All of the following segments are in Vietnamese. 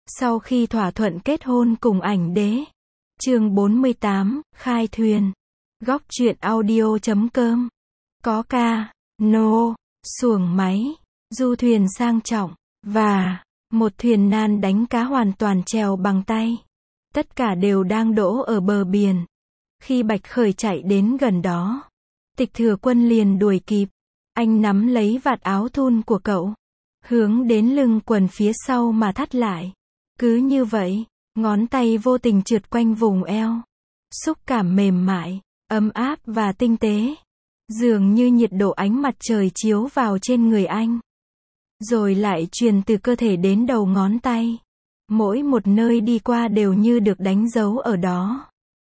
Sau khi thỏa thuận kết hôn cùng ảnh đế. Chương 48, khai thuyền. Góc truyện audio.com. Có ca, nô, xuồng máy, du thuyền sang trọng, và một thuyền nan đánh cá hoàn toàn chèo bằng tay. Tất cả đều đang đỗ ở bờ biển. Khi Bạch Khởi chạy đến gần đó, Tịch Thừa Quân liền đuổi kịp. Anh nắm lấy vạt áo thun của cậu, hướng đến lưng quần phía sau mà thắt lại. Cứ như vậy, ngón tay vô tình trượt quanh vùng eo. Xúc cảm mềm mại, ấm áp và tinh tế. Dường như nhiệt độ ánh mặt trời chiếu vào trên người anh. Rồi lại truyền từ cơ thể đến đầu ngón tay. Mỗi một nơi đi qua đều như được đánh dấu ở đó.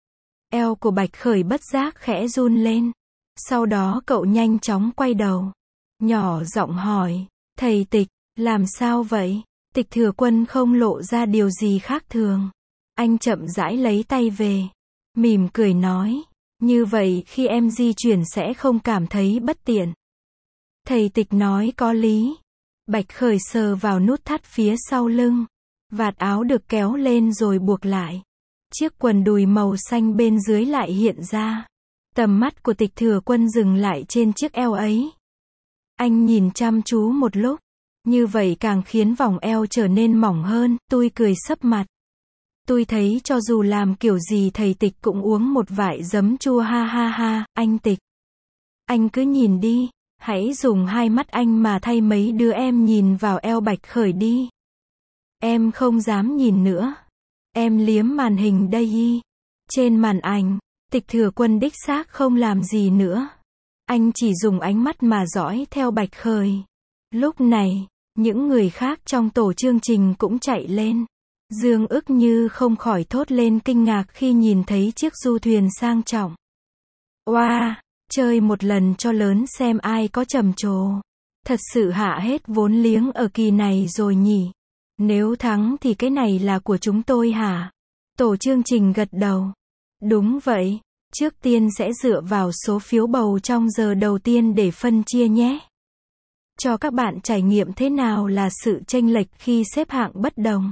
Eo của Bạch Khởi bất giác khẽ run lên. Sau đó cậu nhanh chóng quay đầu. Nhỏ giọng hỏi, thầy Tịch, làm sao vậy? Tịch Thừa Quân không lộ ra điều gì khác thường. Anh chậm rãi lấy tay về. Mỉm cười nói, như vậy khi em di chuyển sẽ không cảm thấy bất tiện. Thầy Tịch nói có lý. Bạch Khởi sờ vào nút thắt phía sau lưng. Vạt áo được kéo lên rồi buộc lại. Chiếc quần đùi màu xanh bên dưới lại hiện ra. Tầm mắt của Tịch Thừa Quân dừng lại trên chiếc eo ấy. Anh nhìn chăm chú một lúc. Như vậy càng khiến vòng eo trở nên mỏng hơn. Tôi cười sấp mặt. Tôi thấy cho dù làm kiểu gì thầy Tịch cũng uống một vại giấm chua ha ha ha. Anh Tịch, anh cứ nhìn đi. Hãy dùng hai mắt anh mà thay mấy đứa em nhìn vào eo Bạch Khởi đi. Em không dám nhìn nữa. Em liếm màn hình đây y. Trên màn ảnh, Tịch Thừa Quân đích xác không làm gì nữa. Anh chỉ dùng ánh mắt mà dõi theo Bạch Khởi. Lúc này, những người khác trong tổ chương trình cũng chạy lên. Dương Ức Như không khỏi thốt lên kinh ngạc khi nhìn thấy chiếc du thuyền sang trọng. Oa, chơi một lần cho lớn xem ai có trầm trồ. Thật sự hạ hết vốn liếng ở kỳ này rồi nhỉ. Nếu thắng thì cái này là của chúng tôi hả? Tổ chương trình gật đầu. Đúng vậy, trước tiên sẽ dựa vào số phiếu bầu trong giờ đầu tiên để phân chia nhé. Cho các bạn trải nghiệm thế nào là sự chênh lệch khi xếp hạng bất đồng.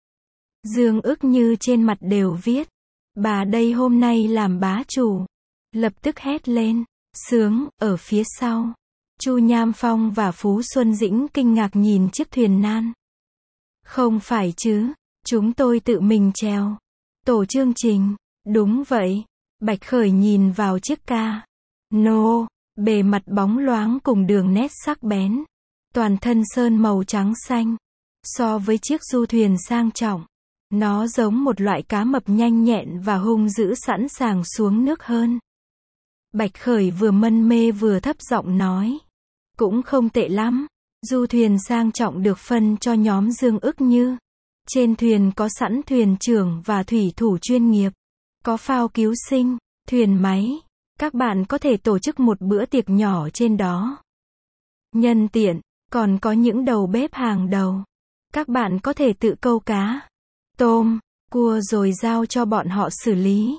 Dương Ức Như trên mặt đều viết. Bà đây hôm nay làm bá chủ. Lập tức hét lên. Sướng, ở phía sau. Chu Nham Phong và Phú Xuân Dĩnh kinh ngạc nhìn chiếc thuyền nan. Không phải chứ, chúng tôi tự mình chèo. Tổ chương trình, đúng vậy. Bạch Khởi nhìn vào chiếc ca. Nô, bề mặt bóng loáng cùng đường nét sắc bén. Toàn thân sơn màu trắng xanh. So với chiếc du thuyền sang trọng, nó giống một loại cá mập nhanh nhẹn và hung dữ sẵn sàng xuống nước hơn. Bạch Khởi vừa mân mê vừa thấp giọng nói. Cũng không tệ lắm. Du thuyền sang trọng được phân cho nhóm Dương Ức Như. Trên thuyền có sẵn thuyền trưởng và thủy thủ chuyên nghiệp. Có phao cứu sinh, thuyền máy. Các bạn có thể tổ chức một bữa tiệc nhỏ trên đó. Nhân tiện, còn có những đầu bếp hàng đầu. Các bạn có thể tự câu cá, tôm, cua rồi giao cho bọn họ xử lý.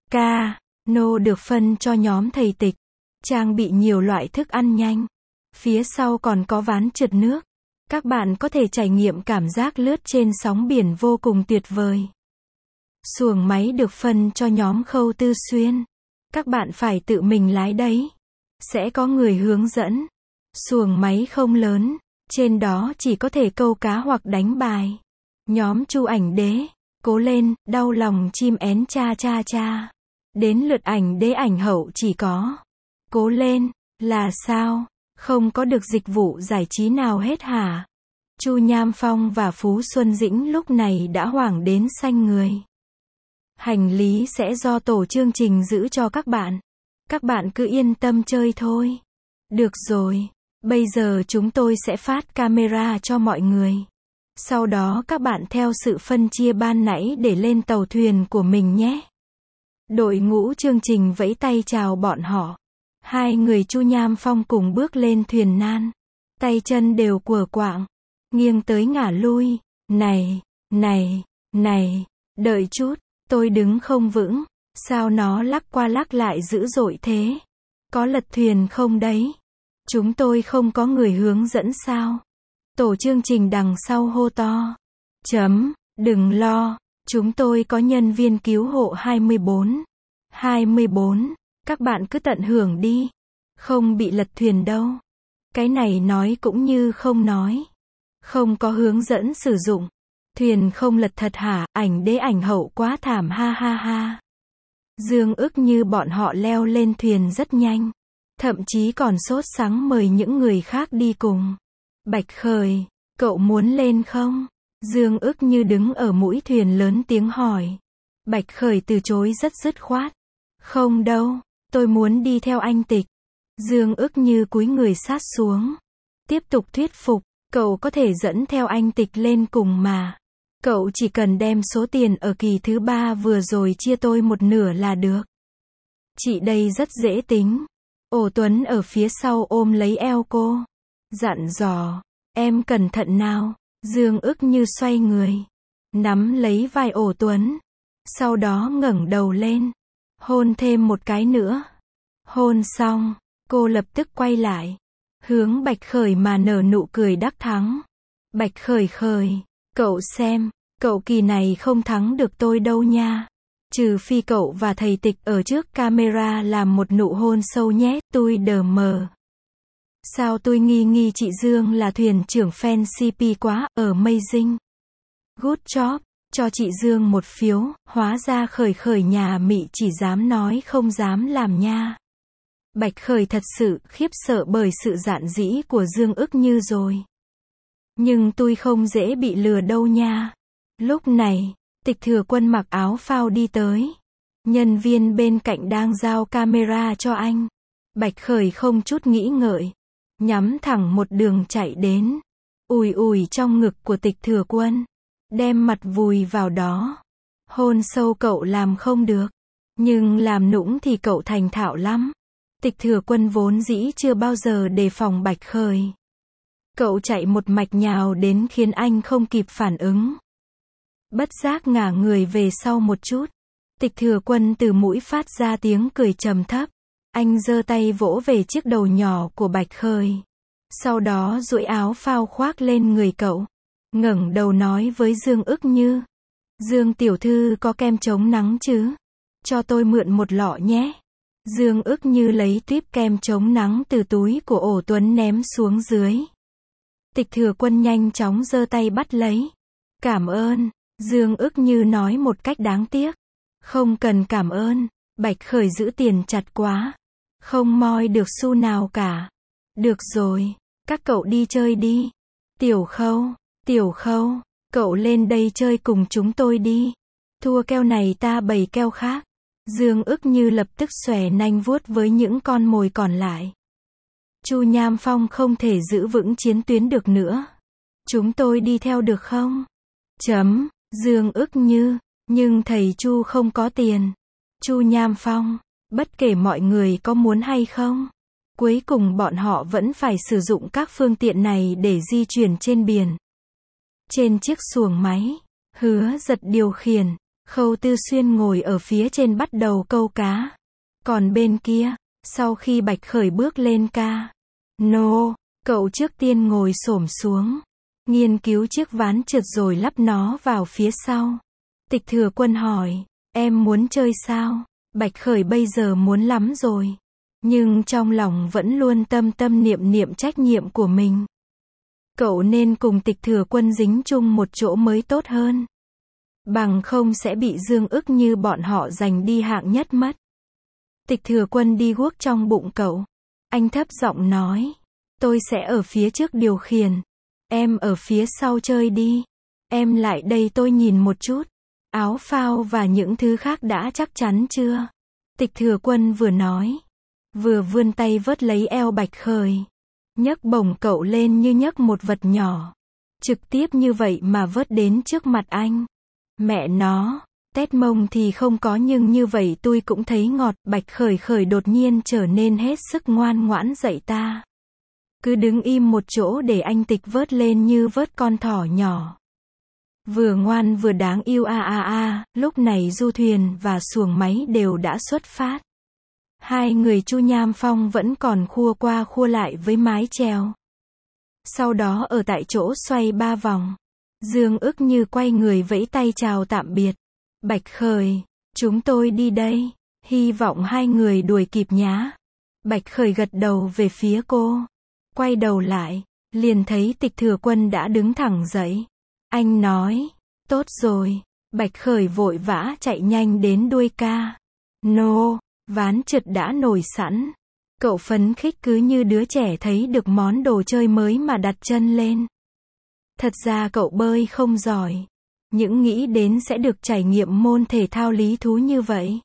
Nô được phân cho nhóm thầy Tịch. Trang bị nhiều loại thức ăn nhanh. Phía sau còn có ván trượt nước. Các bạn có thể trải nghiệm cảm giác lướt trên sóng biển vô cùng tuyệt vời. Xuồng máy được phân cho nhóm Khâu Tư Xuyên. Các bạn phải tự mình lái đấy. Sẽ có người hướng dẫn. Xuồng máy không lớn. Trên đó chỉ có thể câu cá hoặc đánh bài. Nhóm Chu Ảnh Đế. Cố lên, đau lòng chim én cha cha cha. Đến lượt Ảnh Đế Ảnh Hậu chỉ có. Cố lên, là sao? Không có được dịch vụ giải trí nào hết hả? Chu Nham Phong và Phú Xuân Dĩnh lúc này đã hoảng đến xanh người. Hành lý sẽ do tổ chương trình giữ cho các bạn. Các bạn cứ yên tâm chơi thôi. Được rồi, bây giờ chúng tôi sẽ phát camera cho mọi người. Sau đó các bạn theo sự phân chia ban nãy để lên tàu thuyền của mình nhé. Đội ngũ chương trình vẫy tay chào bọn họ. Hai người Chu Nham Phong cùng bước lên thuyền nan. Tay chân đều quờ quạng. Nghiêng tới ngả lui. Này, đợi chút, tôi đứng không vững. Sao nó lắc qua lắc lại dữ dội thế? Có lật thuyền không đấy? Chúng tôi không có người hướng dẫn sao? Tổ chương trình đằng sau hô to. Đừng lo, chúng tôi có nhân viên cứu hộ 24. 24, các bạn cứ tận hưởng đi. Không bị lật thuyền đâu. Cái này nói cũng như không nói. Không có hướng dẫn sử dụng. Thuyền không lật thật hả? Ảnh đế ảnh hậu quá thảm ha ha ha. Dương ức như bọn họ leo lên thuyền rất nhanh. Thậm chí còn sốt sắng mời những người khác đi cùng. Bạch Khởi, cậu muốn lên không? Dương ức như đứng ở mũi thuyền lớn tiếng hỏi. Bạch Khởi từ chối rất dứt khoát. Không đâu, tôi muốn đi theo anh Tịch. Dương ức như cúi người sát xuống. Tiếp tục thuyết phục, cậu có thể dẫn theo anh Tịch lên cùng mà. Cậu chỉ cần đem số tiền ở kỳ thứ 3 vừa rồi chia tôi một nửa là được. Chị đây rất dễ tính. Ổ Tuấn ở phía sau ôm lấy eo cô. Dặn dò, em cẩn thận nào. Dương ức như xoay người. Nắm lấy vai Ổ Tuấn. Sau đó ngẩng đầu lên. Hôn thêm một cái nữa. Hôn xong, cô lập tức quay lại. Hướng Bạch Khởi mà nở nụ cười đắc thắng. Bạch Khởi khởi, cậu xem, cậu kỳ này không thắng được tôi đâu nha. Trừ phi cậu và thầy Tịch ở trước camera làm một nụ hôn sâu nhé, tôi đờ mờ. Sao tôi nghi chị Dương là thuyền trưởng fan CP quá, amazing. Good job, cho chị Dương một phiếu, hóa ra khởi nhà Mị chỉ dám nói không dám làm nha. Bạch Khởi thật sự khiếp sợ bởi sự dạn dĩ của Dương ức như rồi. Nhưng tôi không dễ bị lừa đâu nha. Lúc này, Tịch Thừa Quân mặc áo phao đi tới. Nhân viên bên cạnh đang giao camera cho anh. Bạch Khởi không chút nghĩ ngợi. Nhắm thẳng một đường chạy đến. Ùi trong ngực của Tịch Thừa Quân. Đem mặt vùi vào đó. Hôn sâu cậu làm không được. Nhưng làm nũng thì cậu thành thạo lắm. Tịch Thừa Quân vốn dĩ chưa bao giờ đề phòng Bạch Khởi. Cậu chạy một mạch nhào đến khiến anh không kịp phản ứng. Bất giác ngả người về sau một chút. Tịch Thừa Quân từ mũi phát ra tiếng cười trầm thấp. Anh giơ tay vỗ về chiếc đầu nhỏ của Bạch Khởi. Sau đó duỗi áo phao khoác lên người cậu. Ngẩng đầu nói với Dương ức như. Dương tiểu thư có kem chống nắng chứ? Cho tôi mượn một lọ nhé. Dương ức như lấy tuýp kem chống nắng từ túi của Ổ Tuấn ném xuống dưới. Tịch Thừa Quân nhanh chóng giơ tay bắt lấy. Cảm ơn. Dương ức như nói một cách đáng tiếc. Không cần cảm ơn. Bạch Khởi giữ tiền chặt quá. Không moi được xu nào cả. Được rồi. Các cậu đi chơi đi. Tiểu Khâu, cậu lên đây chơi cùng chúng tôi đi. Thua keo này ta bày keo khác. Dương ức như lập tức xòe nanh vuốt với những con mồi còn lại. Chu Nham Phong không thể giữ vững chiến tuyến được nữa. Chúng tôi đi theo được không? Dương ức như, nhưng thầy Chu không có tiền. Chu Nham Phong, bất kể mọi người có muốn hay không, cuối cùng bọn họ vẫn phải sử dụng các phương tiện này để di chuyển trên biển. Trên chiếc xuồng máy, Hứa Giật điều khiển, Khâu Tư Xuyên ngồi ở phía trên bắt đầu câu cá. Còn bên kia, sau khi Bạch Khởi bước lên cậu trước tiên ngồi xổm xuống, nghiên cứu chiếc ván trượt rồi lắp nó vào phía sau. Tịch Thừa Quân hỏi, em muốn chơi sao? Bạch Khởi bây giờ muốn lắm rồi. Nhưng trong lòng vẫn luôn tâm niệm trách nhiệm của mình. Cậu nên cùng Tịch Thừa Quân dính chung một chỗ mới tốt hơn. Bằng không sẽ bị Dương ức như bọn họ giành đi hạng nhất mất. Tịch Thừa Quân đi guốc trong bụng cậu. Anh thấp giọng nói. Tôi sẽ ở phía trước điều khiển. Em ở phía sau chơi đi. Em lại đây tôi nhìn một chút. Áo phao và những thứ khác đã chắc chắn chưa? Tịch Thừa Quân vừa nói. Vừa vươn tay vớt lấy eo Bạch Khởi. Nhấc bổng cậu lên như nhấc một vật nhỏ. Trực tiếp như vậy mà vớt đến trước mặt anh. Mẹ nó, tét mông thì không có nhưng như vậy tôi cũng thấy ngọt. Bạch Khởi đột nhiên trở nên hết sức ngoan ngoãn dạy ta. Cứ đứng im một chỗ để anh Tịch vớt lên như vớt con thỏ nhỏ. Vừa ngoan vừa đáng yêu lúc này du thuyền và xuồng máy đều đã xuất phát. Hai người Chu Nham Phong vẫn còn khua qua khua lại với mái chèo. Sau đó ở tại chỗ xoay 3 vòng. Dương ức như quay người vẫy tay chào tạm biệt. Bạch Khởi, chúng tôi đi đây. Hy vọng hai người đuổi kịp nhá. Bạch Khởi gật đầu về phía cô. Quay đầu lại, liền thấy Tịch Thừa Quân đã đứng thẳng dậy. Anh nói, tốt rồi. Bạch Khởi vội vã chạy nhanh đến đuôi ca. Nô, ván trượt đã nổi sẵn. Cậu phấn khích cứ như đứa trẻ thấy được món đồ chơi mới mà đặt chân lên. Thật ra cậu bơi không giỏi. Những nghĩ đến sẽ được trải nghiệm môn thể thao lý thú như vậy.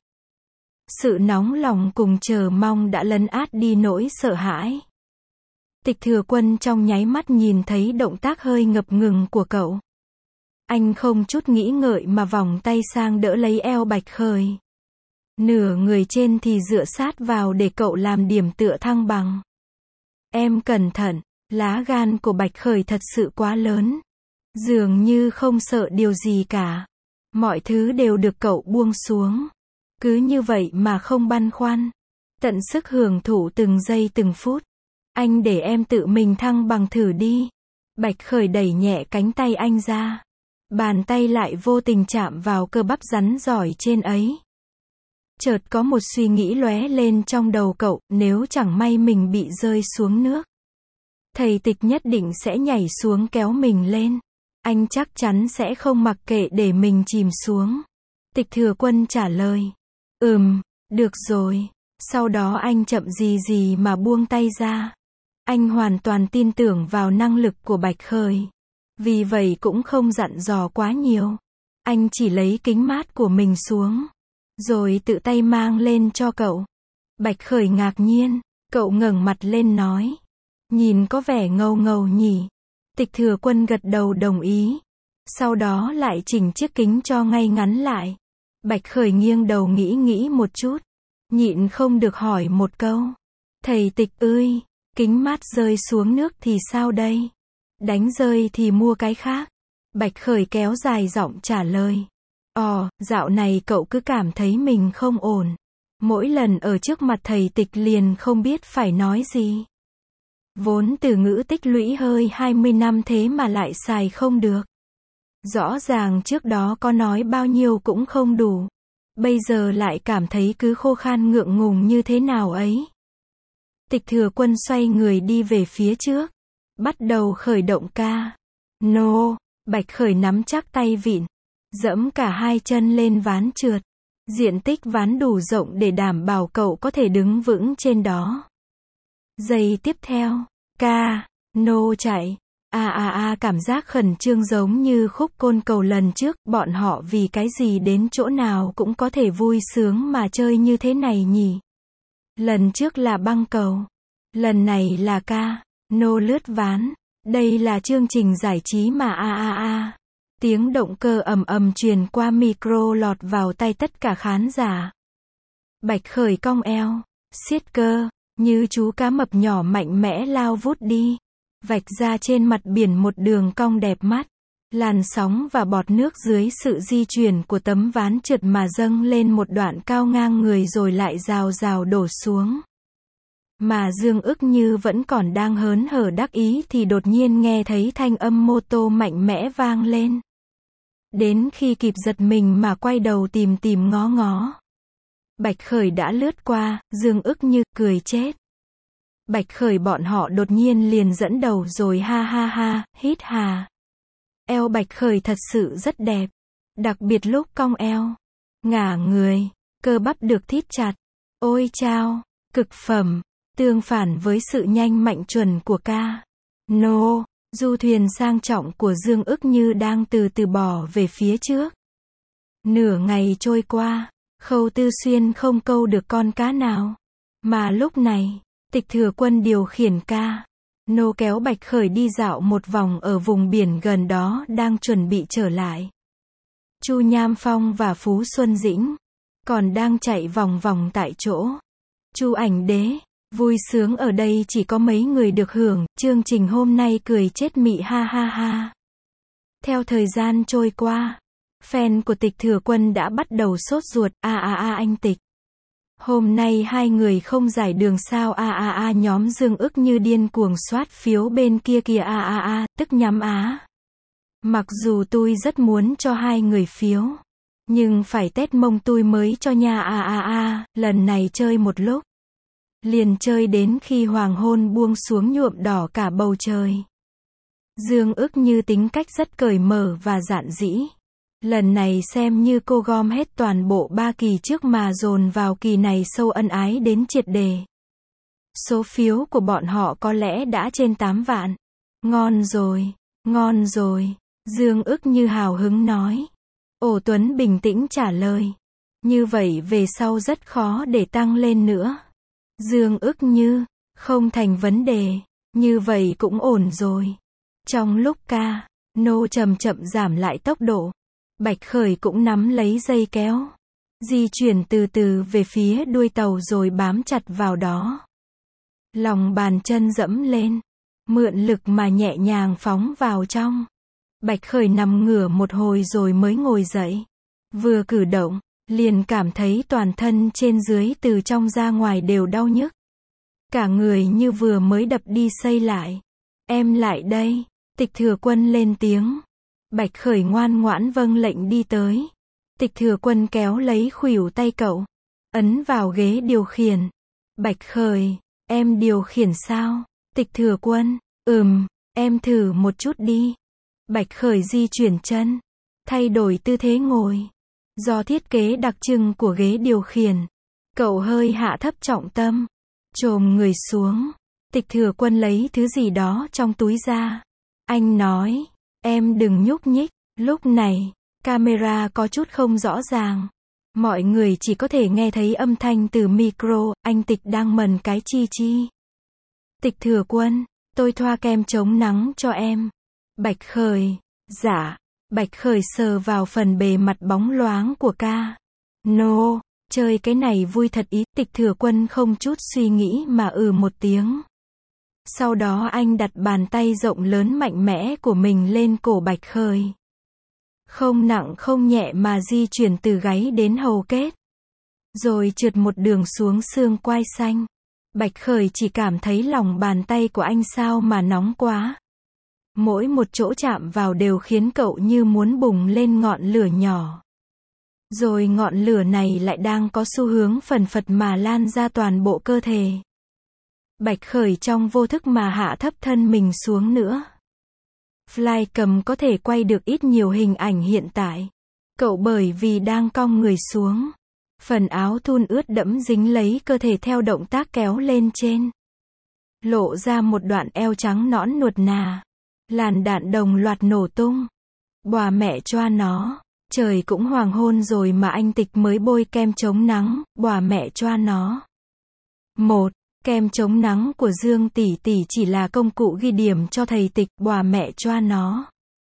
Sự nóng lòng cùng chờ mong đã lấn át đi nỗi sợ hãi. Tịch Thừa Quân trong nháy mắt nhìn thấy động tác hơi ngập ngừng của cậu. Anh không chút nghĩ ngợi mà vòng tay sang đỡ lấy eo Bạch Khởi. Nửa người trên thì dựa sát vào để cậu làm điểm tựa thăng bằng. Em cẩn thận, lá gan của Bạch Khởi thật sự quá lớn. Dường như không sợ điều gì cả. Mọi thứ đều được cậu buông xuống. Cứ như vậy mà không băn khoăn. Tận sức hưởng thụ từng giây từng phút. Anh để em tự mình thăng bằng thử đi. Bạch Khởi đẩy nhẹ cánh tay anh ra. Bàn tay lại vô tình chạm vào cơ bắp rắn giỏi trên ấy. Chợt có một suy nghĩ lóe lên trong đầu cậu, nếu chẳng may mình bị rơi xuống nước. Thầy Tịch nhất định sẽ nhảy xuống kéo mình lên. Anh chắc chắn sẽ không mặc kệ để mình chìm xuống. Tịch Thừa Quân trả lời. Được rồi. Sau đó anh chậm gì mà buông tay ra. Anh hoàn toàn tin tưởng vào năng lực của Bạch Khởi. Vì vậy cũng không dặn dò quá nhiều. Anh chỉ lấy kính mát của mình xuống. Rồi tự tay mang lên cho cậu. Bạch Khởi ngạc nhiên. Cậu ngẩng mặt lên nói. Nhìn có vẻ ngầu ngầu nhỉ. Tịch Thừa Quân gật đầu đồng ý. Sau đó lại chỉnh chiếc kính cho ngay ngắn lại. Bạch Khởi nghiêng đầu nghĩ một chút. Nhịn không được hỏi một câu. Thầy Tịch ơi, kính mát rơi xuống nước thì sao đây? Đánh rơi thì mua cái khác. Bạch Khởi kéo dài giọng trả lời. Dạo này cậu cứ cảm thấy mình không ổn. Mỗi lần ở trước mặt thầy Tịch liền không biết phải nói gì. Vốn từ ngữ tích lũy hơi 20 năm thế mà lại xài không được. Rõ ràng trước đó có nói bao nhiêu cũng không đủ. Bây giờ lại cảm thấy cứ khô khan ngượng ngùng như thế nào ấy. Tịch Thừa Quân xoay người đi về phía trước. Bắt đầu khởi động ca. Nô, Bạch Khởi nắm chắc tay vịn. Dẫm cả hai chân lên ván trượt. Diện tích ván đủ rộng để đảm bảo cậu có thể đứng vững trên đó. Giây tiếp theo, ca, nô chạy. Cảm giác khẩn trương giống như khúc côn cầu lần trước, bọn họ vì cái gì đến chỗ nào cũng có thể vui sướng mà chơi như thế này nhỉ? Lần trước là băng cầu, lần này là ca, nô lướt ván, đây là chương trình giải trí mà Tiếng động cơ ầm truyền qua micro lọt vào tai tất cả khán giả. Bạch Khởi cong eo, siết cơ, như chú cá mập nhỏ mạnh mẽ lao vút đi. Vạch ra trên mặt biển một đường cong đẹp mắt. Làn sóng và bọt nước dưới sự di chuyển của tấm ván trượt mà dâng lên một đoạn cao ngang người rồi lại rào rào đổ xuống. Mà Dương Ức Như vẫn còn đang hớn hở đắc ý thì đột nhiên nghe thấy thanh âm mô tô mạnh mẽ vang lên. Đến khi kịp giật mình mà quay đầu tìm ngó. Bạch Khởi đã lướt qua, Dương Ức Như cười chết. Bạch Khởi bọn họ đột nhiên liền dẫn đầu rồi ha, hít hà. Eo Bạch Khởi thật sự rất đẹp. Đặc biệt lúc cong eo. Ngả người. Cơ bắp được thít chặt. Ôi chao. Cực phẩm. Tương phản với sự nhanh mạnh chuẩn của ca. Nô. Du thuyền sang trọng của Dương Ức Như đang từ từ bò về phía trước. Nửa ngày trôi qua. Khâu Tư Xuyên không câu được con cá nào. Mà lúc này, Tịch Thừa Quân điều khiển ca. Nô kéo Bạch Khởi đi dạo một vòng ở vùng biển gần đó đang chuẩn bị trở lại. Chu Nham Phong và Phú Xuân Dĩnh còn đang chạy vòng vòng tại chỗ. Chu Ảnh Đế, vui sướng ở đây chỉ có mấy người được hưởng, chương trình hôm nay cười chết mị ha. Theo thời gian trôi qua, fan của Tịch Thừa Quân đã bắt đầu sốt ruột, anh Tịch. Hôm nay hai người không giải đường sao nhóm Dương Ức Như điên cuồng soát phiếu bên kia kìa tức nhắm á. Mặc dù tôi rất muốn cho 2 người phiếu. Nhưng phải tét mông tôi mới cho nha lần này chơi một lúc. Liền chơi đến khi hoàng hôn buông xuống nhuộm đỏ cả bầu trời. Dương Ức Như tính cách rất cởi mở và dạn dĩ. Lần này xem như cô gom hết toàn bộ 3 kỳ trước mà dồn vào kỳ này sâu ân ái đến triệt đề. Số phiếu của bọn họ có lẽ đã trên 8 vạn. Ngon rồi, ngon rồi, Dương Ức Như hào hứng nói. Ổ Tuấn bình tĩnh trả lời. Như vậy về sau rất khó để tăng lên nữa. Dương Ức Như, không thành vấn đề, như vậy cũng ổn rồi. Trong lúc ca, nô chậm chậm giảm lại tốc độ, Bạch Khởi cũng nắm lấy dây kéo, di chuyển từ từ về phía đuôi tàu rồi bám chặt vào đó. Lòng bàn chân dẫm lên, mượn lực mà nhẹ nhàng phóng vào trong. Bạch Khởi nằm ngửa một hồi rồi mới ngồi dậy. Vừa cử động, liền cảm thấy toàn thân trên dưới từ trong ra ngoài đều đau nhức. Cả người như vừa mới đập đi xây lại. Em lại đây, Tịch Thừa Quân lên tiếng. Bạch Khởi ngoan ngoãn vâng lệnh đi tới. Tịch Thừa Quân kéo lấy khuỷu tay cậu, ấn vào ghế điều khiển. Bạch Khởi, em điều khiển sao? Tịch Thừa Quân, em thử một chút đi. Bạch Khởi di chuyển chân, thay đổi tư thế ngồi. Do thiết kế đặc trưng của ghế điều khiển, cậu hơi hạ thấp trọng tâm, chồm người xuống. Tịch Thừa Quân lấy thứ gì đó trong túi ra. Anh nói, em đừng nhúc nhích. Lúc này, camera có chút không rõ ràng. Mọi người chỉ có thể nghe thấy âm thanh từ micro, anh Tịch đang mần cái chi chi. Tịch Thừa Quân, tôi thoa kem chống nắng cho em. Bạch Khởi, dạ. Bạch Khởi sờ vào phần bề mặt bóng loáng của ca. Nô, chơi cái này vui thật ý. Tịch Thừa Quân không chút suy nghĩ mà một tiếng. Sau đó anh đặt bàn tay rộng lớn mạnh mẽ của mình lên cổ Bạch Khởi. Không nặng không nhẹ mà di chuyển từ gáy đến hầu kết. Rồi trượt một đường xuống xương quai xanh. Bạch Khởi chỉ cảm thấy lòng bàn tay của anh sao mà nóng quá. Mỗi một chỗ chạm vào đều khiến cậu như muốn bùng lên ngọn lửa nhỏ. Rồi ngọn lửa này lại đang có xu hướng phần phật mà lan ra toàn bộ cơ thể. Bạch Khởi trong vô thức mà hạ thấp thân mình xuống nữa. Flycam có thể quay được ít nhiều hình ảnh hiện tại. Cậu bởi vì đang cong người xuống. Phần áo thun ướt đẫm dính lấy cơ thể theo động tác kéo lên trên. Lộ ra một đoạn eo trắng nõn nuột nà. Làn đạn đồng loạt nổ tung. Bòa mẹ choa nó. Trời cũng hoàng hôn rồi mà anh Tịch mới bôi kem chống nắng. Bòa mẹ choa nó. 1. Kem chống nắng của Dương tỷ tỷ chỉ là công cụ ghi điểm cho thầy Tịch. Bòa mẹ choa nó.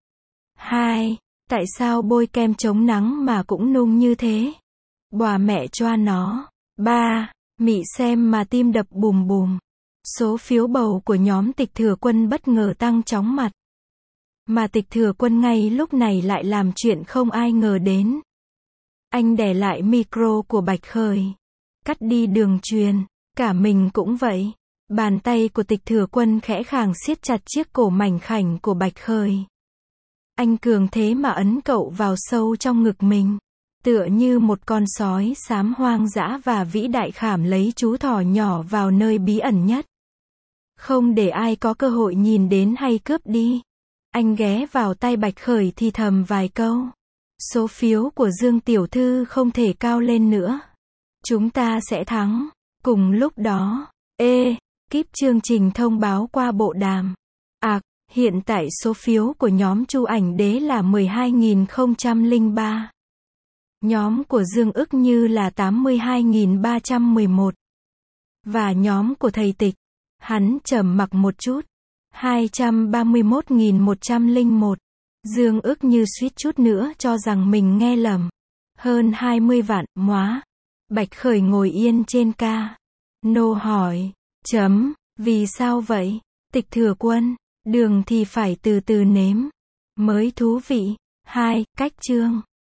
2. Tại sao bôi kem chống nắng mà cũng nung như thế? Bòa mẹ choa nó. 3. Mị xem mà tim đập bùm bùm. Số phiếu bầu của nhóm Tịch Thừa Quân bất ngờ tăng chóng mặt. Mà Tịch Thừa Quân ngay lúc này lại làm chuyện không ai ngờ đến. Anh đè lại micro của Bạch Khởi. Cắt đi đường truyền. Cả mình cũng vậy. Bàn tay của Tịch Thừa Quân khẽ khàng siết chặt chiếc cổ mảnh khảnh của Bạch Khởi. Anh cường thế mà ấn cậu vào sâu trong ngực mình. Tựa như một con sói xám hoang dã và vĩ đại khảm lấy chú thỏ nhỏ vào nơi bí ẩn nhất. Không để ai có cơ hội nhìn đến hay cướp đi. Anh ghé vào tay Bạch Khởi thì thầm vài câu. Số phiếu của Dương tiểu thư không thể cao lên nữa. Chúng ta sẽ thắng. Cùng lúc đó, kíp chương trình thông báo qua bộ đàm. Hiện tại số phiếu của nhóm Chu Ảnh Đế là 12.003. Nhóm của Dương Ức Như là 82.311. Và nhóm của thầy Tịch, hắn trầm mặc một chút, 231.101. Dương Ức Như suýt chút nữa cho rằng mình nghe lầm. Hơn 20 vạn, móa. Bạch Khởi ngồi yên trên ca. Nô hỏi, vì sao vậy? Tịch Thừa Quân, đường thì phải từ từ nếm. Mới thú vị. 2. Cách chương.